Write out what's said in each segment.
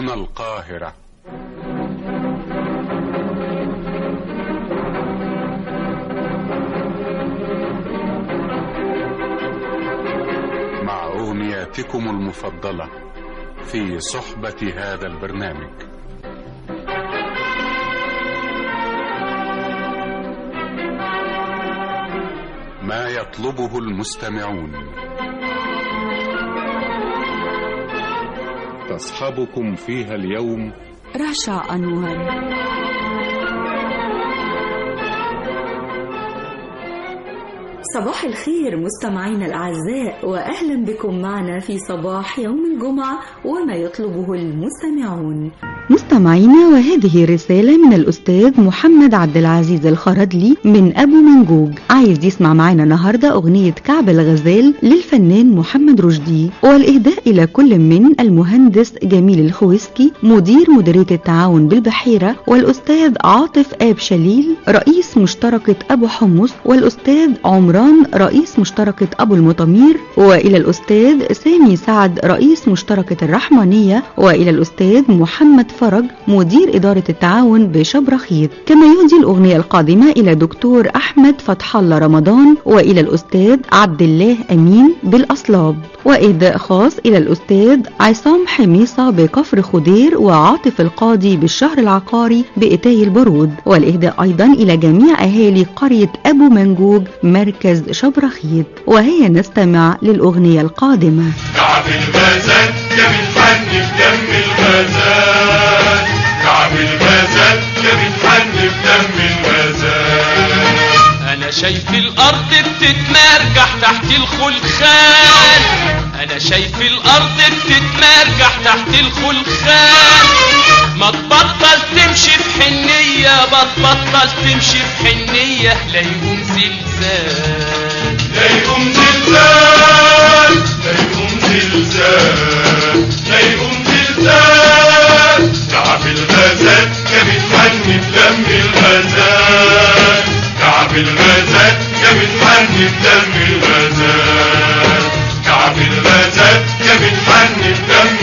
من القاهرة. مع أغنياتكم المفضلة في صحبة هذا البرنامج. ما يطلبه المستمعون. تصحبكم فيها اليوم رشا أنور. صباح الخير مستمعينا الأعزاء، وأهلا بكم معنا في صباح يوم الجمعة وما يطلبه المستمعون. مستمعينا، وهذه رسالة من الأستاذ محمد عبد العزيز الخردلي من أبو منجوج، عايز يسمع معنا النهاردة أغنية كعب الغزال للفنان محمد رشدي، والإهداء إلى كل من المهندس جميل الخويسكي مدير مديرية التعاون بالبحيرة، والأستاذ عاطف آب شليل رئيس مشتركة أبو حمص، والأستاذ عمران رئيس مشتركة أبو المطامير، وإلى الأستاذ سامي سعد رئيس مشتركة الرحمانية، وإلى الأستاذ محمد فرج مدير إدارة التعاون بشبرخيت. كما يهدي الأغنية القادمة إلى دكتور أحمد فتح الله رمضان، وإلى الأستاذ عبد الله أمين بالأصلاب، وإهداء خاص إلى الأستاذ عصام حميصة بكفر خدير، وعاطف القاضي بالشهر العقاري بإتاي البارود، والإهداء أيضا إلى جميع أهالي قرية أبو منجوج مركز شبرخيت. وهي نستمع للأغنية القادمة. كعب الغزال جميل حن في دم الغزال، كعب الغزال جميل حن في دم الغزال. أنا شايف الأرض بتتمرجح تحت الخلخال، أنا شايف الأرض بتتمرجح تحت الخلخال. ما تبطل تمشي في حنية، بطل تمشي في حنية، لا يقوم زلزال، لا يقوم زلزال، لا يقوم زلزال، لا يقوم زلزال. كعب الغزال جميل حن في دم الغزال، كعب الغزال جميل حن في دم الغزال، كعب الغزال جميل حن في دم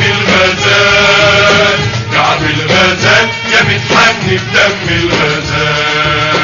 الغزال، كعب الغزال جميل حن في دم الغزال.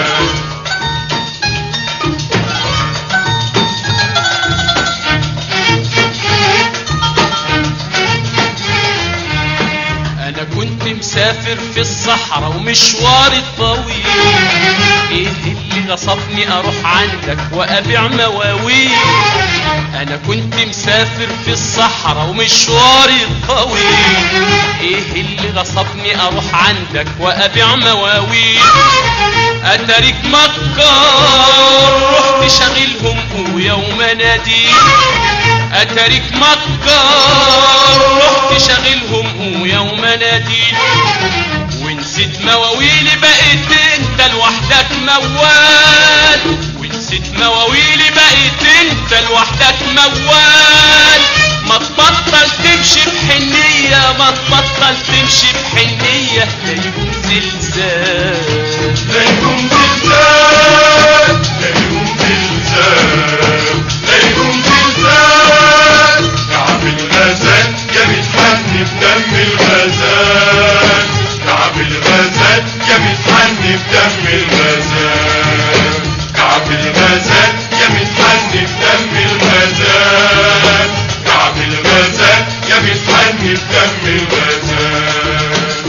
أنا كنت مسافر في الصحراء ومشواري طويل، إيه اللي غصبني أروح عندك وأبيع مواويل. أنا كنت مسافر في الصحراء ومشواري طويل، إيه اللي غصبني أروح عندك وأبيع مواويل. أتاريك مكار رحت شغلهم ويوم ناديل، أتاريك مكار رحت شغلهم ويوم ناديل. ونسيت مواويلي بقيت انت لوحدك موال، ونسيت مواويلي بقيت انت لوحدك موال. ما تبطل تمشي بحنية، ما تبطل تمشي بحنية، لا يقوم زلزال، لا يقوم زلزال، لا يقوم زلزال، لا يقوم زلزال. كعب الغزال جميل حن في دم الغزال، كعب الغزال جميل حن في دم الغزال، كعب الغزال جميل حن في دم الغزال، كعب الغزال جميل حن في دم الغزال.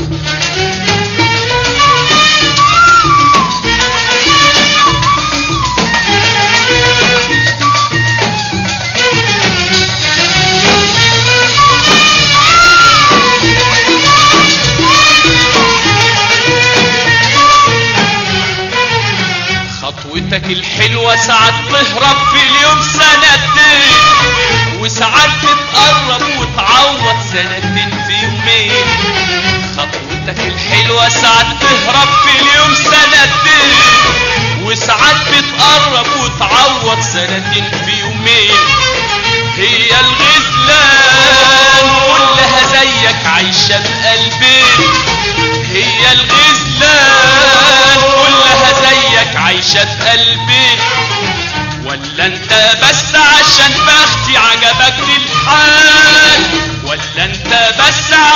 خطوتك الحلوة ساعات تهرب في اليوم سنتين، وساعات تتقرب وتعوض سنتين في يومين. خطوتك الحلوة ساعات تهرب في اليوم سنتين، وساعات تتقرب وتعوض سنتين في يومين. هي الغزلان كلها زيك عايشة بقلبين، هي الغزلان كلها زيك عايشة بقلبين. ولا انت بس عشان بختي عجبك الحال، ولا انت بس عشان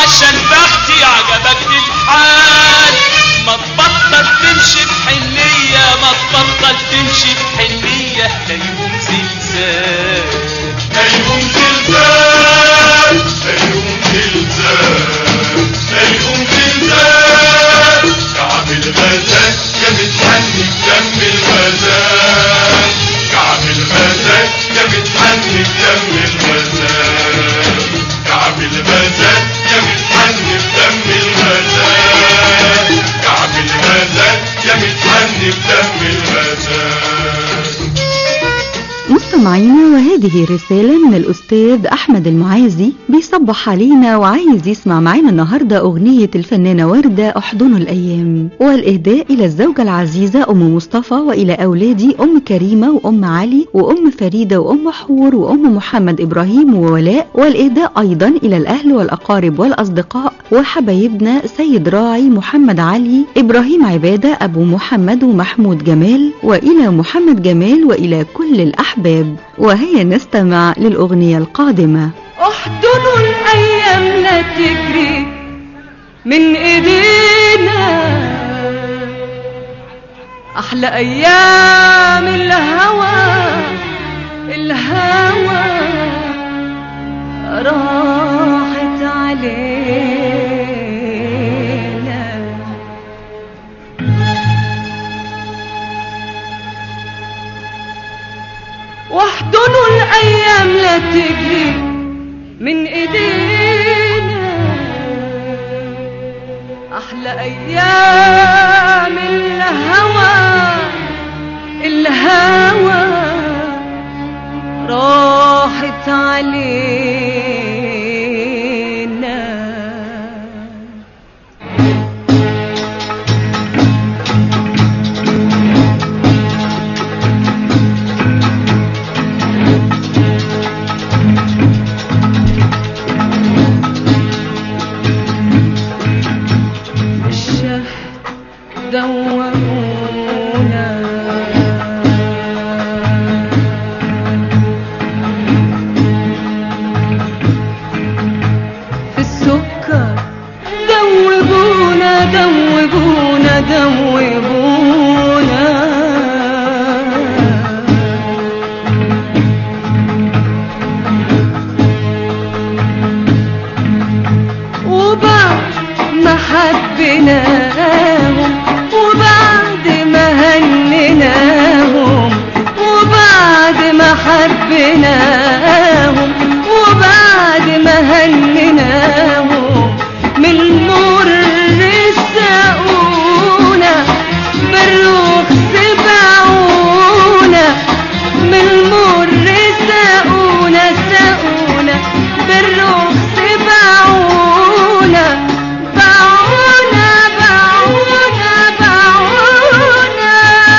بختي عجبك الحال، ما تبطل تمشي بحنية، ما تبطل تمشي بحنية، لا يقوم زلزال لا يقوم زلزال لا يقوم زلزال لا يقوم زلزال. كعب الغزال يا متحني بدم الغزال، كعب الغزال يا متحني بدم الغزال، كعب الغزال يا متحني بدم الغزال، كعب الغزال يا متحني بدم الغزال. مستمعينا، وهذه رسالة من الأستاذ أحمد المعازي بيصبح علينا وعايز يسمع معنا النهاردة أغنية الفنانة وردة أحضن الأيام، والإهداء إلى الزوجة العزيزة أم مصطفى، وإلى أولادي أم كريمة وأم علي وأم فريدة وأم حور وأم محمد إبراهيم وولاء، والإهداء أيضا إلى الأهل والأقارب والأصدقاء وحبايبنا سيد راعي محمد علي إبراهيم عبادة أبو محمد ومحمود جمال، وإلى محمد جمال، وإلى كل الأحباب. وهيا نستمع للأغنية القادمة. احضنوا الأيام لا تجري من إيدينا، أحلى أيام الهوى، الهوى راحت علينا. واحضنوا الأيام لا تجري من إيدينا، أحلى أيام الهوى، الهوى راحت علينا. دوّمونا في السكر، دوّبونا دوّبونا دوّبونا. وبعد ما حبيناهم، وبعد ما هنيناهم، وبعد ما حبيناهم، وبعد ما هنيناهم، من المر ساقونا بالرخص باعونا، من المر ساقونا ساقونا بالرخص باعونا، باعونا باعونا باعونا.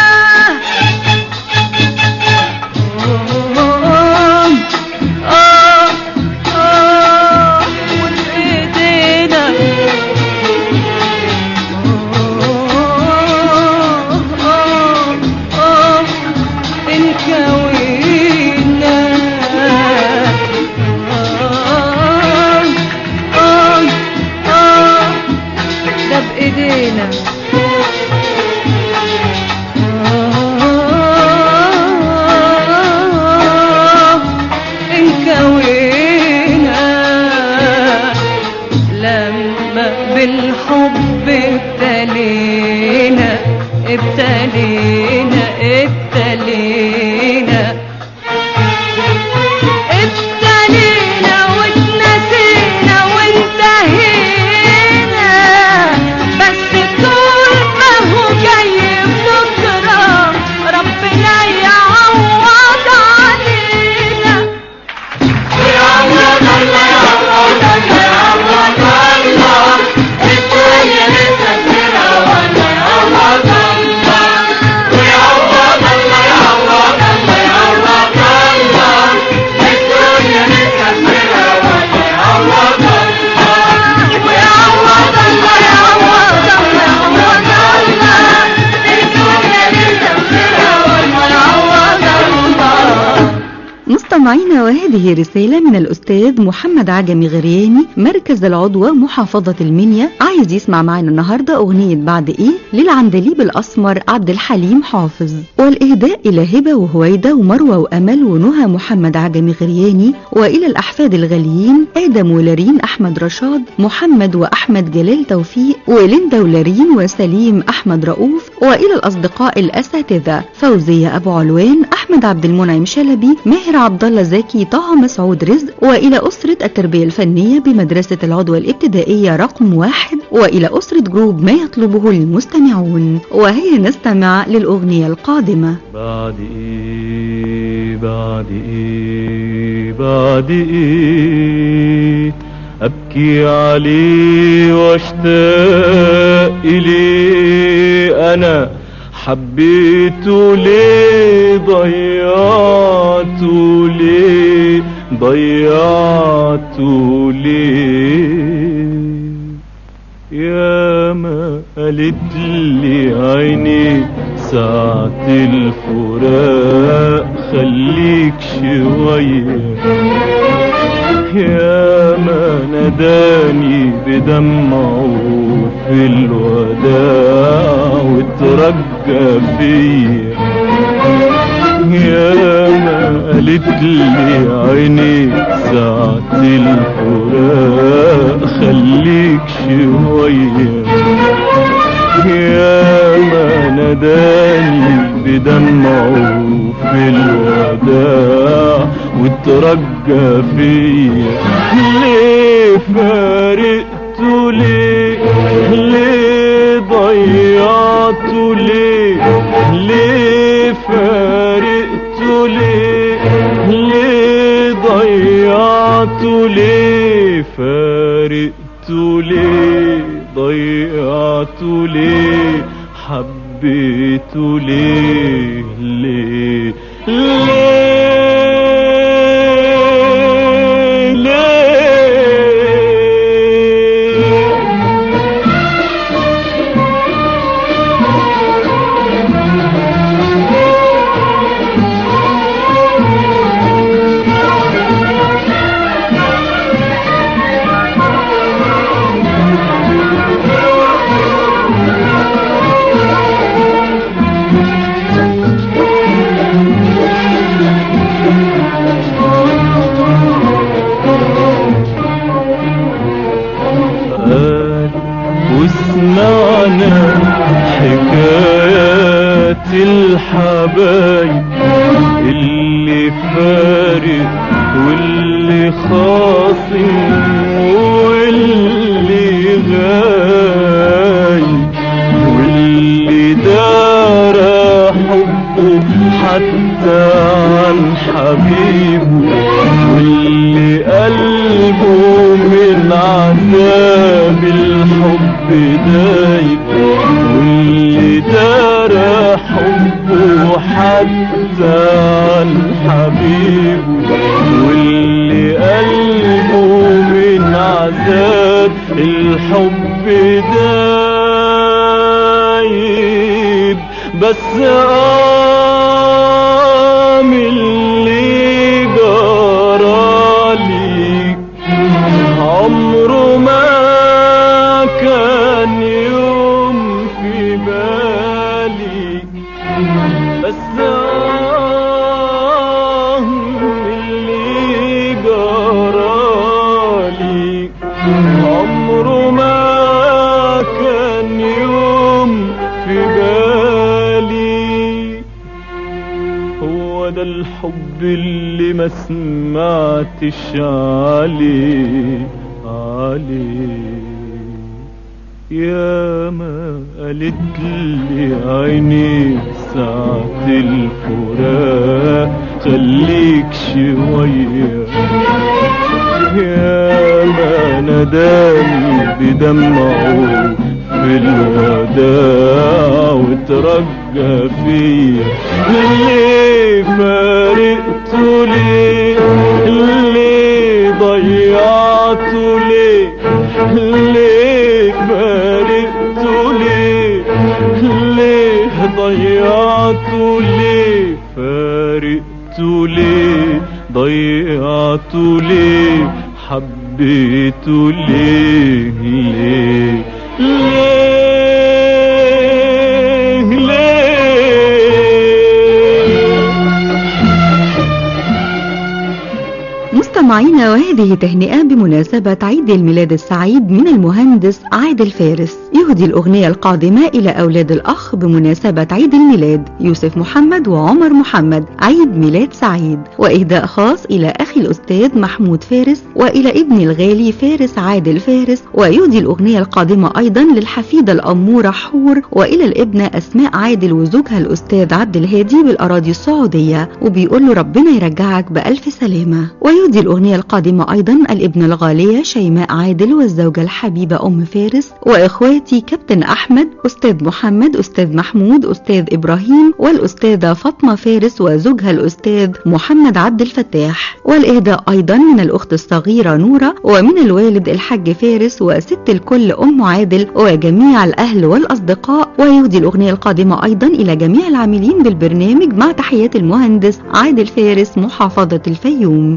وبإيدينا انكوينا، ده بإيدينا انكوينا. لما بالحب ابتلينا ابتلينا ابتلينا ابتلينا واتنسينا وانتهينا، بس طول ما هو جاي بنكرة ربنا يعوض علينا. يعوض الله يعوض الله يعوض الله، الدنيا لسه سنة ولا يعوض الله، ويعوض الله يعوض وهذه رسالة من الأستاذ محمد عجمي غرياني مركز العضوة محافظة المنيا، عايز يسمع معنا النهاردة أغنية بعد إيه للعندليب الأسمر عبد الحليم حافظ، والإهداء إلى هبة وهويدة ومروة وأمل ونهى محمد عجمي غرياني، وإلى الأحفاد الغاليين آدم ولارين أحمد رشاد، محمد وأحمد جلال توفيق، وليندا ولارين وسليم أحمد رؤوف، وإلى الأصدقاء الأساتذة فوزية أبو علوان، أحمد عبد المنعم شلبي، ماهر عبد الله زكي، طه مسعود رزق، وإلى أسرة التربية الفنية بمدرسة العضوة الابتدائية رقم 1، وإلى أسرة جروب ما يطلبه المستمعون. وهي نستمع للأغنية القادمة. بعد إيه بعد إيه بعد إيه أبكي عليه واشتاق إليه، أنا حبيته ليه ضيعته ليه ضيعته ليه، يا ما قالت لي عيني ساعة الفراق خليك شوية، يا ما ناداني بدمعه في الوداع وترجى فيا، يا ما قالت لي عيني ساعة الفراق خليك شوية، يا ما ناداني بدمعه في الوداع وترجى فيا، ليه فارقته ليه ليه ضيعته ليه ليه فارقته ليه ليه ضيعته ليه فارقته ليه ضيعته ليه حبيته ليه ليه حكايات الحبايب اللي فارق واللي خاصم واللي غايب واللي دار حبه حتى عن حبيبه واللي قلبه من عذاب الحب دايب واللي دار حبه حتى عن حبيبه واللي قلبه من عذاب الحب دايب، بس من اللي جرالي عمره ما كان يوم في بالي، بس اللي جرالي عمره ما كان يوم في بالي، هو ده الحب اللي ما سمعتش عليه يا ما قالت لي عيني ساعة الفراق خليك شوية، يا ما ناداني بدمعه في الوداع وترجى فيا، ليه فارقته ليه ليه ضيعته ليه ليه فارقته ليه ليه ضيعته ليه فارقته ليه ضيعته حبيته ليه حبيته ليه ليه ليه ليه. مستمعينا، وهذه تهنئة بمناسبة عيد الميلاد السعيد من المهندس عادل فارس. يهدي الأغنية القادمة إلى أولاد الأخ بمناسبة عيد الميلاد يوسف محمد وعمر محمد، عيد ميلاد سعيد. وإهداء خاص إلى أخي الأستاذ محمود فارس وإلى ابني الغالي فارس عادل فارس. ويهدي الأغنية القادمة أيضا للحفيدة الأمورة حور وإلى الابنة أسماء عادل وزوجها الأستاذ عبد الهادي بالأراضي السعودية، وبيقول له ربنا يرجعك بألف سلامة. ويهدي الأغنية القادمة أيضا الابنة الغالية شيماء عادل والزوجة الحبيبة أم فارس وإخواتي كابتن أحمد، أستاذ محمد، أستاذ محمود، أستاذ إبراهيم، والأستاذة فاطمة فارس وزوجها الأستاذ محمد عبد الفتاح. والإهداء أيضا من الأخت الصغيرة نورة ومن الوالد الحاج فارس وست الكل أم عادل وجميع الأهل والأصدقاء. ويهدي الأغنية القادمة أيضا إلى جميع العاملين بالبرنامج مع تحيات المهندس عادل فارس محافظة الفيوم.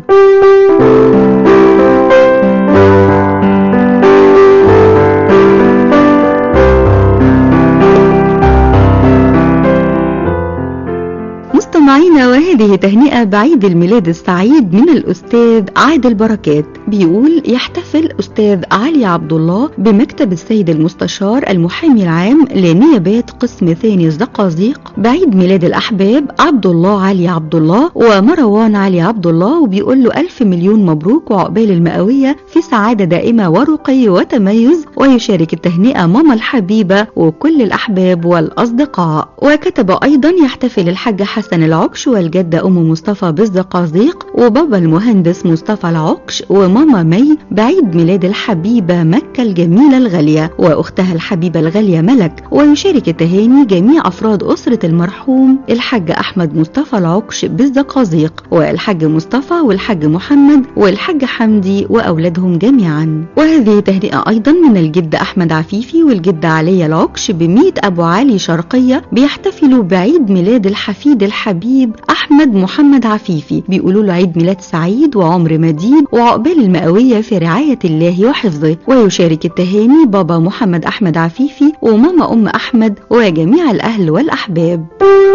مستمعينا، وهذه تهنئة بعيد الميلاد السعيد من الأستاذ عادل بركات. بيقول يحتفل أستاذ علي عبد الله بمكتب السيد المستشار المحامي العام لنيابات قسم ثاني الزقازيق بعيد ميلاد الأحباب عبد الله علي عبد الله ومروان علي عبد الله، وبيقول له 1000 مليون مبروك وعقبال المئوية في سعادة دائمة ورقي وتميز. ويشارك التهنئة ماما الحبيبة وكل الأحباب والأصدقاء. وكتب أيضا يحتفل الحاج حسن العكش والجدة أم مصطفى بالزقازيق وبابا المهندس مصطفى العكش وماما مي بعيد ميلاد الحبيبة مكة الجميلة الغالية وأختها الحبيبة الغالية ملك. ويشارك التهاني جميع أفراد أسرة المرحوم الحاج أحمد مصطفى العكش بالزقازيق والحاج مصطفى والحاج محمد والحاج حمدي وأولادهم جميعا. وهذه تهنئة أيضا من الجد أحمد عفيفي والجدة علي العكش ب100 أبو علي شرقية بيحتفلوا بعيد ميلاد الحفيد الحبيب أحمد محمد عفيفي. بيقولوا له عيد ميلاد سعيد وعمر مديد وعقبال المئوية في رعاية الله وحفظه. ويشارك التهاني بابا محمد أحمد عفيفي وماما أم أحمد وجميع الأهل والأحباب.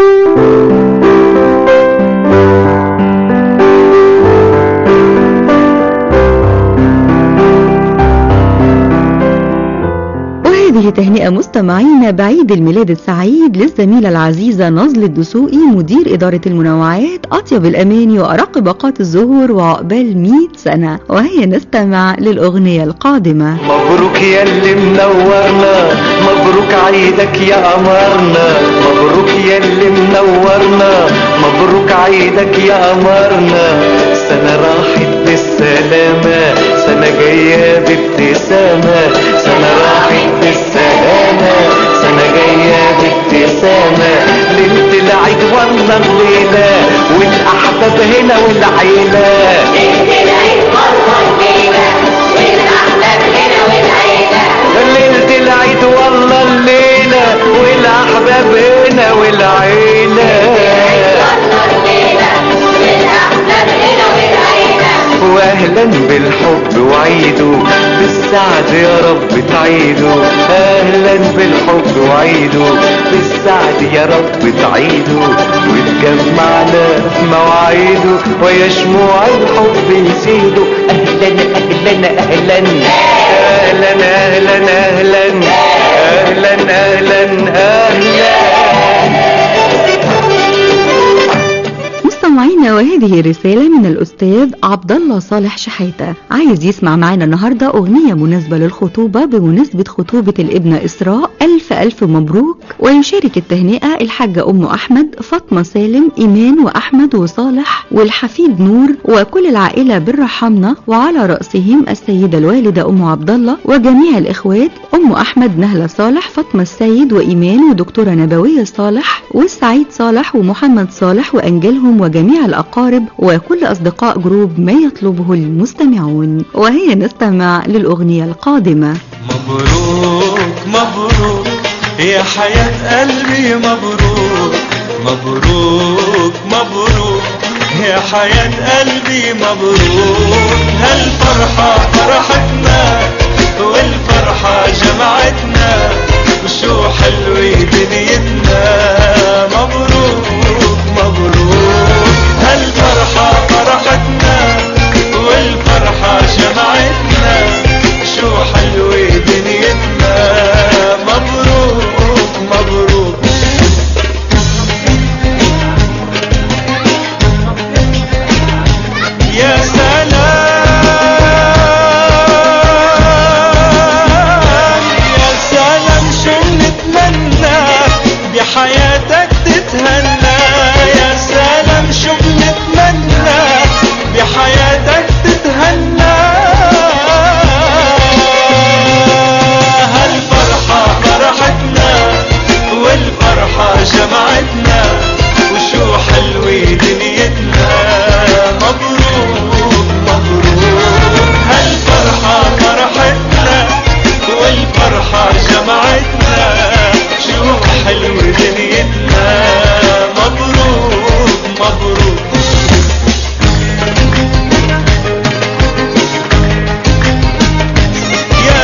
هذه تهنئة مستمعين بعيد الميلاد السعيد للزميلة العزيزة نظل الدسوقي مدير إدارة المنوعات، أطيب الأماني وأرق باقات الزهور وعقبال 100 سنة. وهي نستمع للأغنية القادمة. مبروك يا اللي منورنا، مبروك عيدك يا قمرنا، مبروك يا اللي منورنا، مبروك عيدك يا قمرنا. سنة راحت بالسلامة، سنة جاية بابتسامة، سنة راحت بالسلامة، سنة جاية بابتسامة. ليلة العيد والله الليلة والأحباب هنا والعيلة، ليلة العيد والله الليلة والأحباب هنا والعيلة، ليلة العيد والله الليلة والأحباب هنا والعيلة. واهلا بالحب وعيده بالسعد يا رب تعيده، اهلا بالحب وعيده بالسعد يا رب تعيده، وتجمعنا في مواعيده ويا شموع الحب يزيدوا. اهلا اهلا اهلا اهلا اهلا اهلا اهلا اهلا اهلا. مستمعينا، وهذه رسالة من الأستاذ عبد الله صالح شحاتة، عايز يسمع معنا النهاردة أغنية مناسبة للخطوبة بمناسبة خطوبة الابنة إسراء. ألف ألف مبروك. ويشارك التهنئة الحاجة أم أحمد، فاطمة سالم، إيمان وأحمد وصالح والحفيد نور وكل العائلة بالرحمنة، وعلى رأسهم السيدة الوالدة أم عبد الله وجميع الإخوات أم أحمد نهلة صالح، فاطمة السيد وإيمان ودكتورة نبوية صالح والسعيد صالح ومحمد صالح وأنجلهم وجميع الأقارب وكل أصدقاء جروب ما يطلبه المستمعون. وهي نستمع للأغنية القادمة. مبروك مبروك يا حياة قلبي، مبروك مبروك مبروك يا حياة قلبي مبروك، هالفرحة فرحتنا والفرحة جمعتنا، وشو حلوة دنيتنا. مبروك مبروك، هالفرحة فرحتنا والفرحة جمعتنا، شو حلوة دنيتنا. مبروك مبروك. يا سلام يا سلام شو بنتمنى بحياتك تتهنى. يا سلام شو بنتمنى بحياتك تتهنى. هالفرحة فرحتنا والفرحة جمعتنا، وشو حلوة دنيتنا. مبروك مبروك، هالفرحة فرحتنا والفرحة جمعتنا، شو حلوة دنيتنا. مبروك مبروك. يا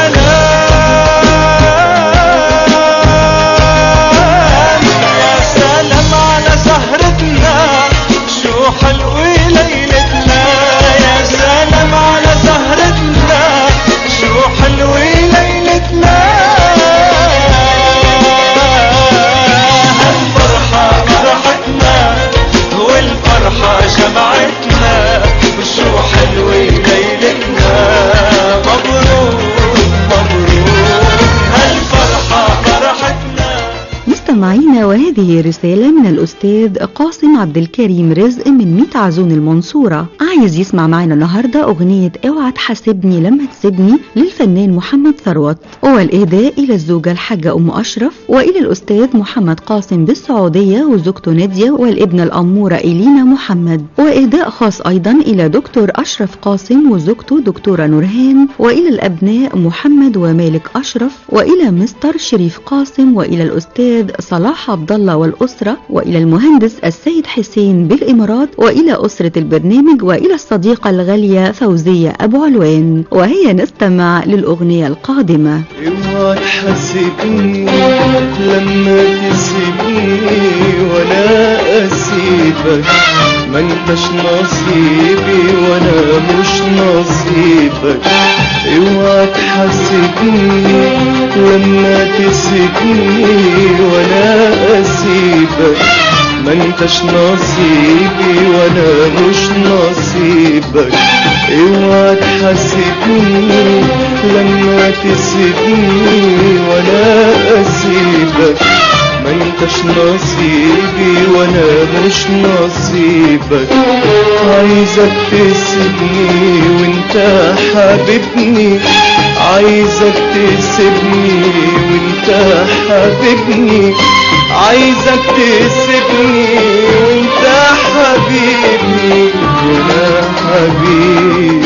سلام يا سلام على سهرتنا، شو حلوة ليلتنا. يا سلام على سهرتنا، شو حلوة ليلتنا. هالفرحة فرحتنا والفرحة جمعتنا، وشو حلوة ليلتنا. مبروك مبروك، هالفرحة فرحتنا. مستمعينا، وهذه رسالة من الأستاذ قاسم عبد الكريم رزق من ميت عزون المنصورة. عايز يسمع معنا النهاردة أغنية اوعى تحاسبني لما تسيبني للفنان محمد ثروت، والإهداء إلى الزوجة الحاجة أم أشرف، وإلى الأستاذ محمد قاسم بالسعودية وزوجته نادية، والابنة الأمورة إلينا محمد، وإهداء خاص أيضا إلى دكتور أشرف قاسم وزوجته دكتورة نورهان، وإلى الأبناء محمد ومالك أشرف، وإلى مستر شريف قاسم، وإلى الأستاذ صلاح عبد الله والأسرة، وإلى المهندس السيد حسين بالإمارات، وإلى أسرة البرنامج، وإلى الصديقة الغالية فوزية أبو علوان. وهي نستمع للأغنية القادمة. اوعى تحاسبني لما تسيبني ولا اسيبك، ما انتش نصيبي وانا مش نصيبك. اوعى تحاسبني لما تسيبني ولا اسيبك، ما انتش نصيبي وانا مش نصيبك. اوعى تحاسبني لما تسيبني وانا اسيبك، ما انتش نصيبي وانا مش نصيبك. عايزك تسيبني وانت حبيبني، عايزك تسيبني وانت حبيبني، عايزك تسيبني وانت حبيبي وانا حبيبي.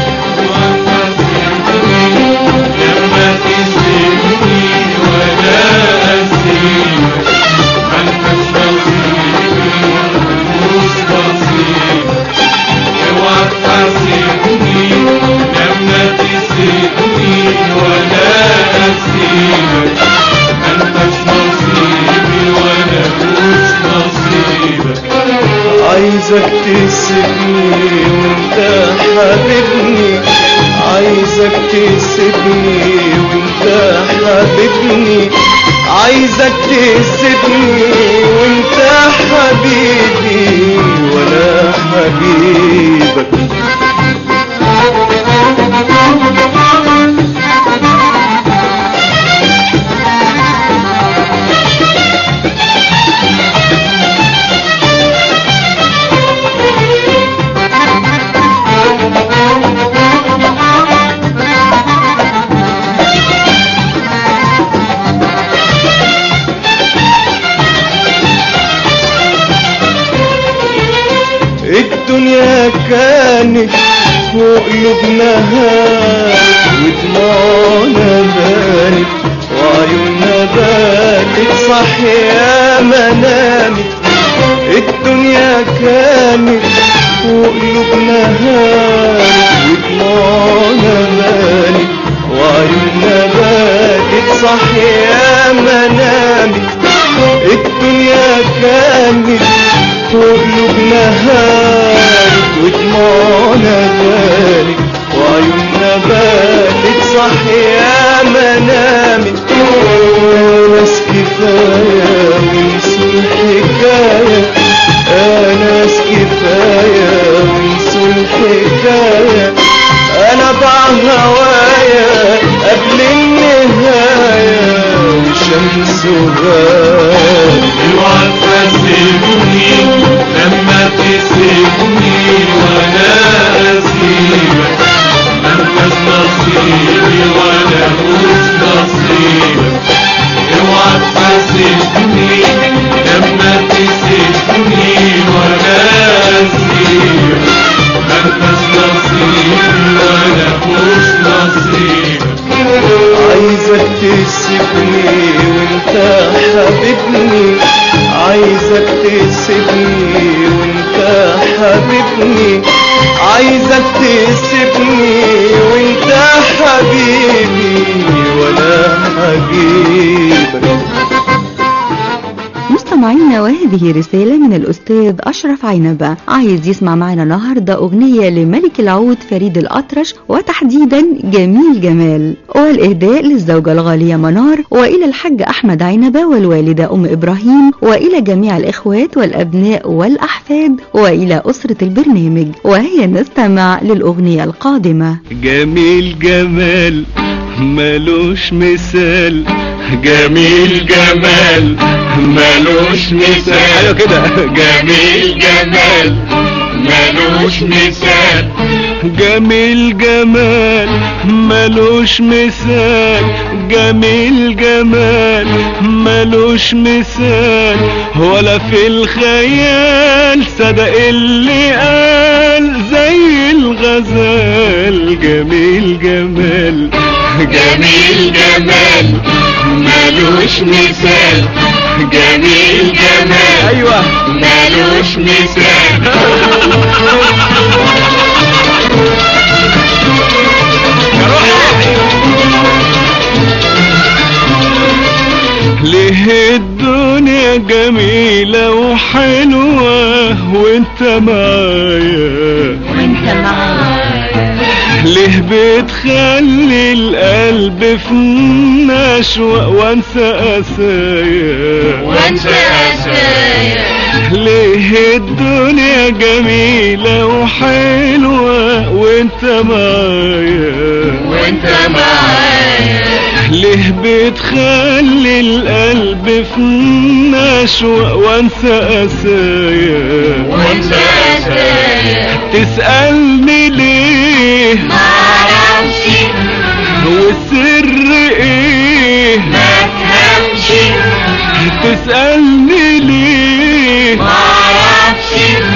لما تسيبني وانا اسيبك، ما انتش نصيبي مش نصيبك. اوعى تحاسبني لما تسيبني وانا اسيبك، ما انتش نصيبي وانا مش نصيبك. عايزك تسيبني وانت حبيبني، عايزك تسيبني وانت حبيبني، عايزك تسيبني وانت حبيبي وانا حبيبك. الدنيا كانت وقلوبنا هانت ودموعنا بانت وعيوننا بانت، صح يا منامت. الدنيا كانت وقلوبنا هانت ودموعنا مالت وعيوننا باتت صاحية يا منامت. الدنيا كانت وقلوبنا هانت ودموعنا مالت وعيوننا باتت صاحية يا منامت. ناس كفاية ونسوا الحكاية، ناس كفاية ونسوا الحكاية. أنا ضاع هوايا قبل النهاية والشمس غاب. اوعى تسيبني لما تسيبني وانا اسيبك، منفذ نصيبي وانا مش نصيبك. اوعى تسيبني لما تسيبني وانا اسيبك، منفذ نصيبي وانا مش نصيبك. عايزك تسيبني وانت حبيبني، عايزك تسيبني وانت حبيبني، عايزك تسيبني وانت حبيبي ولا هجيبك. مستمعينا، وهذه رسالة من الأستاذ أشرف عنبة، عايز يسمع معنا النهاردة أغنية لملك العود فريد الأطرش وتحديدا جميل جمال، والإهداء للزوجة الغالية منار وإلى الحاج أحمد عنبة والوالدة أم إبراهيم وإلى جميع الإخوات والأبناء والأحفاد وإلى أسرة البرنامج. وهي نستمع للأغنية القادمة. جميل جمال ملوش مثال، جميل جمال ملوش مثال. ايوه كده، جميل جمال ملوش مثال، جميل جمال ملوش مثال، جميل جمال ملوش مثال. ولا في الخيال صدق اللي قال زي الغزال. جميل جمال، جميل جمال ملوش مثال، جميل جمال ايوه ملوش مثال. ليه الدنيا جميلة وحلوة وانت معايا، وانت معايا. ليه بتخلي القلب في نشوة وانسى قسايا، وانسى قسايا. ليه الدنيا جميلة وحلوة وانت معايا، وانت معايا. ليه بتخلي القلب في نشوة وانسى قسايا، وانسى قسايا. تسألني ليه معرفش والسر ايه مفهمش، تسألني ليه معرفش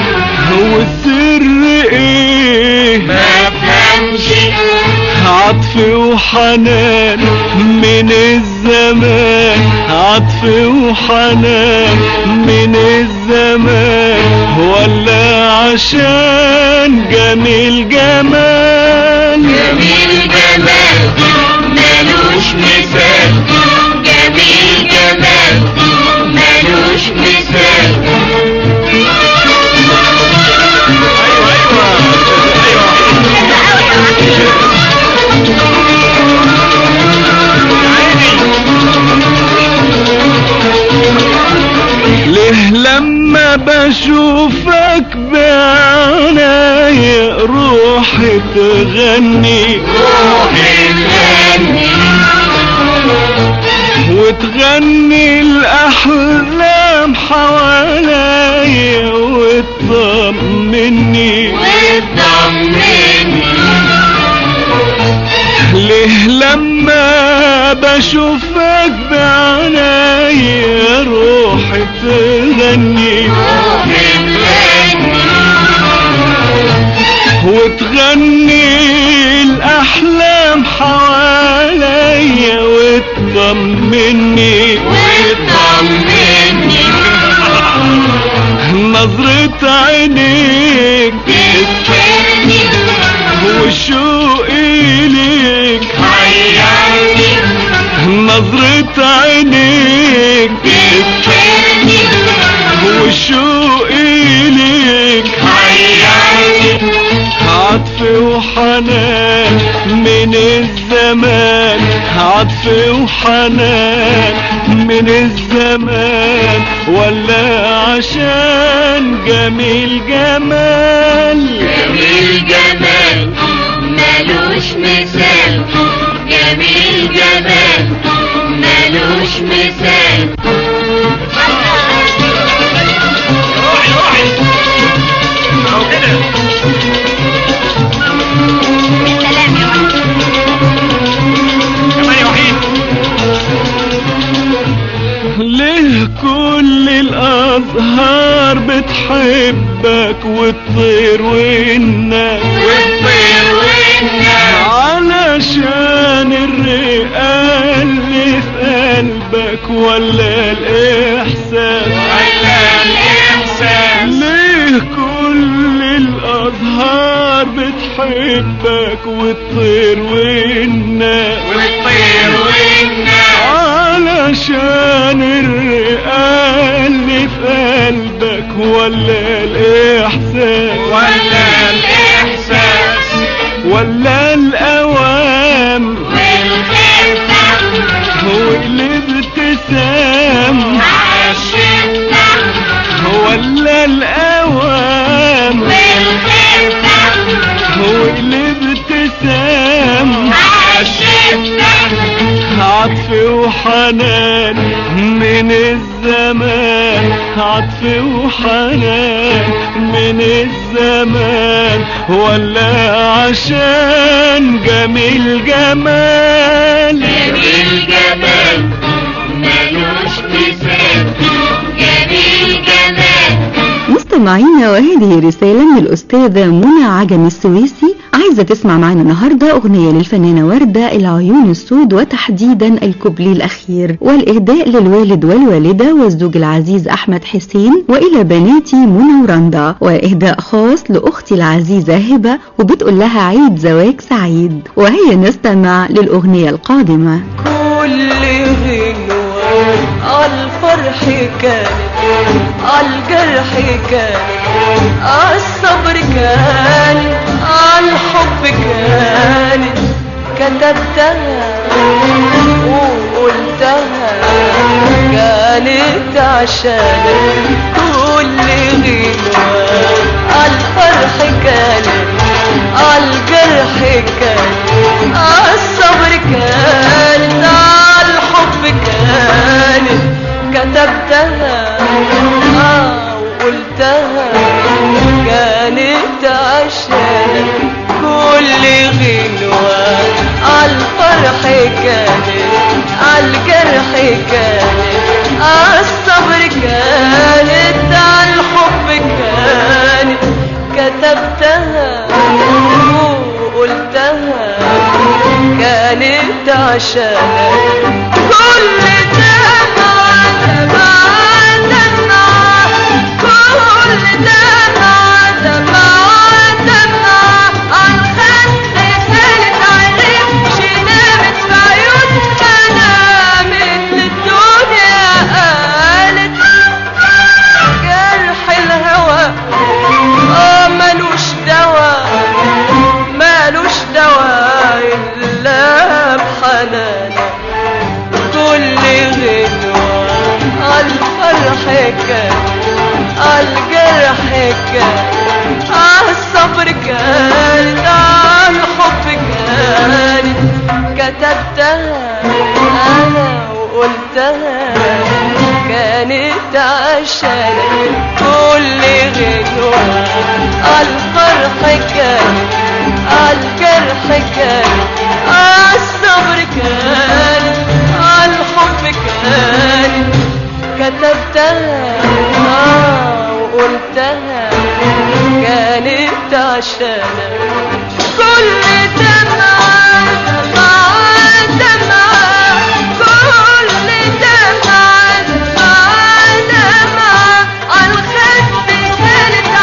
والسر ايه مفهمش. عطف وحنان من الزمان، عطف وحنان من الزمان. ولا عشان جميل جمال، جميل جمال ملوش مثال، جميل جمال ملوش مثال. ليه لما بشوفك بعناية روحي تغني، روحي تغني وتغني الأحلام حواليا وتطمني، وتطمني. ليه لما بشوفك بعناية روحي تغني، روحي تغني وتغني الأحلام حواليا وتطمني، وتطمني. نظرة عينيك تذكرني وشوقي ليك حيرني نظرة عينيك تذكرني وشوقي ليك حيرني عطف وحنان من الزمان عطف وحنان من الزمان ولا عشان جميل جمال جميل جمال ملوش مثال جميل جمال ملوش مثال ليه كل الأزهار بتحبك وتطير والناس علشان الرئة اللي في قلبك ولا الإحساس ليه كل الأزهار بتحبك وتطير والناس علشان الرئة اللي في قلبك ولا الإحساس ولا الأوام والابتسام ولا الأوام والابتسام عطف وحنان من الزمان عطف وحنان من الزمان ولا عشان جميل جمال جميل جمال ملوش مثال جميل جمال. مستمعينا وهذه رسالة من الأستاذة منى عجمي السويسي، عايزة تسمع معنا النهاردة أغنية للفنانة وردة العيون السود وتحديدا الكوبليه الأخير، والإهداء للوالد والوالدة والزوج العزيز أحمد حسين وإلى بناتي منى ورندا، وإهداء خاص لأختي العزيزة هبة وبتقول لها عيد زواج سعيد. وهي نستمع للأغنية القادمة. كل غنوة عالفرح كانت عالجرح كانت عالصبر كانت عالحب كانت كتبتها وقلتها كانت عشانك. كل غنوة عالفرح كانت عالجرح كانت عالصبر كانت عالحب كانت كتبتها وقلتها كانت عشانك. كل غنوة عالفرح كانت عالجرح كانت عالصبر كانت عالحب كانت كتبتها وقلتها كانت عشانك. كل دمعة دمعة دمعة كل دمعة دمعة دمعة عالخد كانت عالرمش نامت في عيونها نامت للدنيا قالت جرح الهوى ملوش دوا ملوش دوا إلا بحنانك. كل غنوة عالفرح كانت عالجرح كانت عالصبر كانت عالحب كانت كتبتها أنا وقلتها كانت عشانك. كل غنوة عالفرح كانت عالجرح كانت عالصبر كانت عالحب كانت كتبتها وقلتها كانت عشانك. كل دمعة دمعة دمعة كل دمعة دمعة دمعة عالخد كانت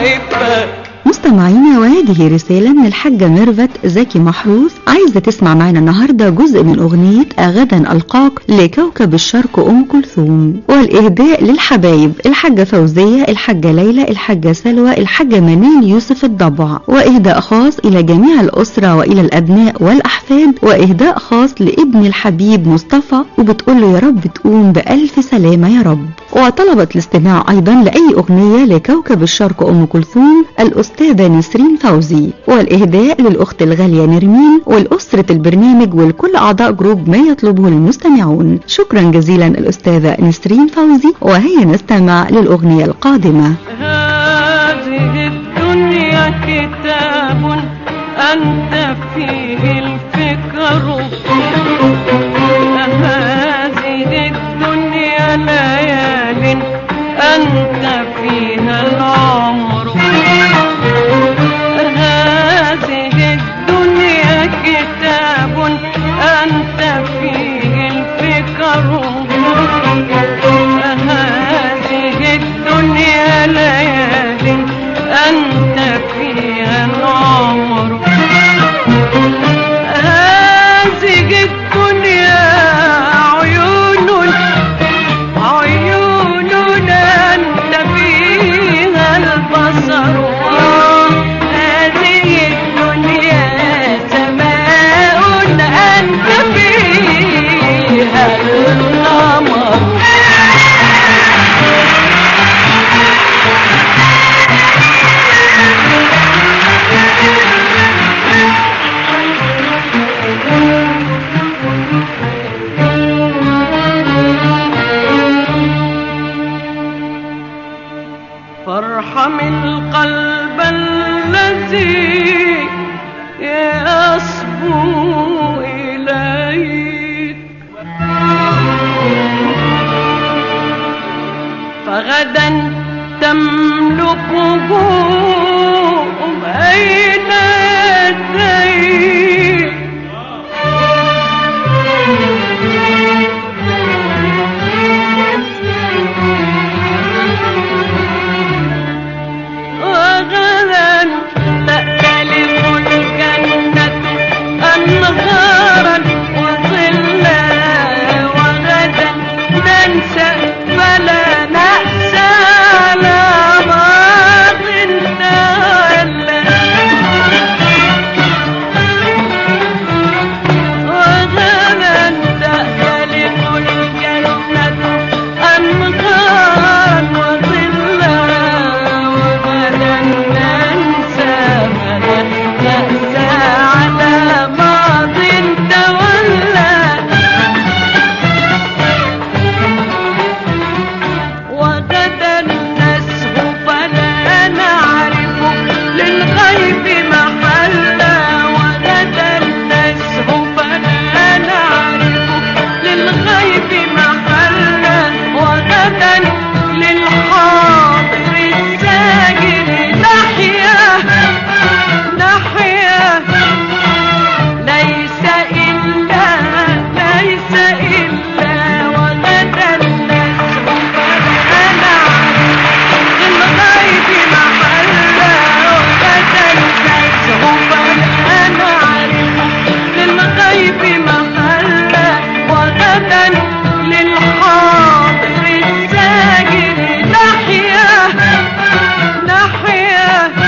بحبك. مستمعينا، وهذه رسالة من الحاجة ميرفت زكي محروس، عايزة تسمع معنا النهاردة جزء من أغنية غدا ألقاك لكوكب الشرق أم كلثوم، والإهداء للحبايب الحاجة فوزية، الحاجة ليلى، الحاجة سلوى، الحاجة منال يوسف الضبع، وإهداء خاص إلى جميع الأسرة وإلى الأبناء والأحفاد، وإهداء خاص لابن الحبيب مصطفى، وبتقول له يا رب تقوم بألف سلامة يا رب. وطلبت الاستماع أيضا لأي أغنية لكوكب الشرق أم كلثوم الأستاذة نسرين فوزي، والإهداء للأخت الغالية نرمين والأسرة البرنامج ولكل أعضاء جروب ما يطلبه المستمعون. شكرا جزيلا الأستاذة نسرين فوزي، وهيا نستمع للأغنية القادمة. هذه الدنيا كتاب أنت فيه الفكر، هذه الدنيا ليال أنت فيها العمر، هذه الدنيا كتاب أنت فيه الفكر، هذه الدنيا ليال أنت فيها العمر، هذه الدنيا عيون عيون أنت فيها البصر، هذه الدنيا سماء أنت فيها القمر. فارحم القلب الذي يصبو إليك، فغدا تملكه بين يديك، وغدا تأتلف الجنة أنهارا وظلا، وغدا ننسى فلا نأسى على ماض تولى، وغدا تأتلف الجنة أنهارا وظلا، وغدا ننسى فلا نأسى على ماض تولى، وغدا نسهو فلا نعرف للغيب محلا، وغدا نسهو فلا نعرف للغيب محلا، وغدا للحاضر الساجد نحيا نحيا، ليس إلا وغدا نسهو فلا نعرف للغيب محلا، وغدا نسهو فلا نعرف للغيب محلا، وغدا للحاضر الساجد نحيا نحيا،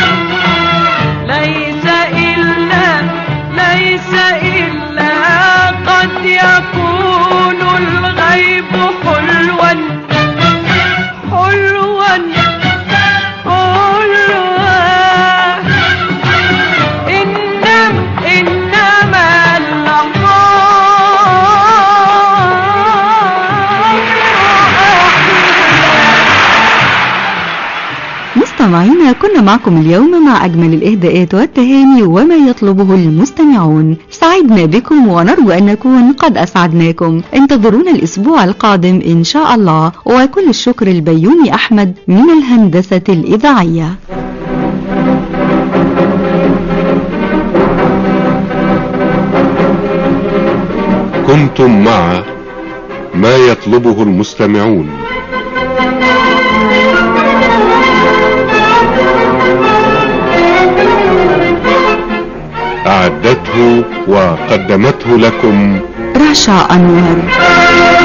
ليس إلا قد يكون الغيب حلوا حلوا حلوا، إنما مستمعينا، كنا معكم اليوم مع أجمل الإهداءات والتهاني وما يطلبه المستمعون. سعدنا بكم ونرجو أن نكون قد أسعدناكم. انتظرونا الأسبوع القادم إن شاء الله، وكل الشكر البيومي أحمد من الهندسة الإذاعية. كنتم مع ما يطلبه المستمعون. أعدته وقدمته لكم رشا أنور.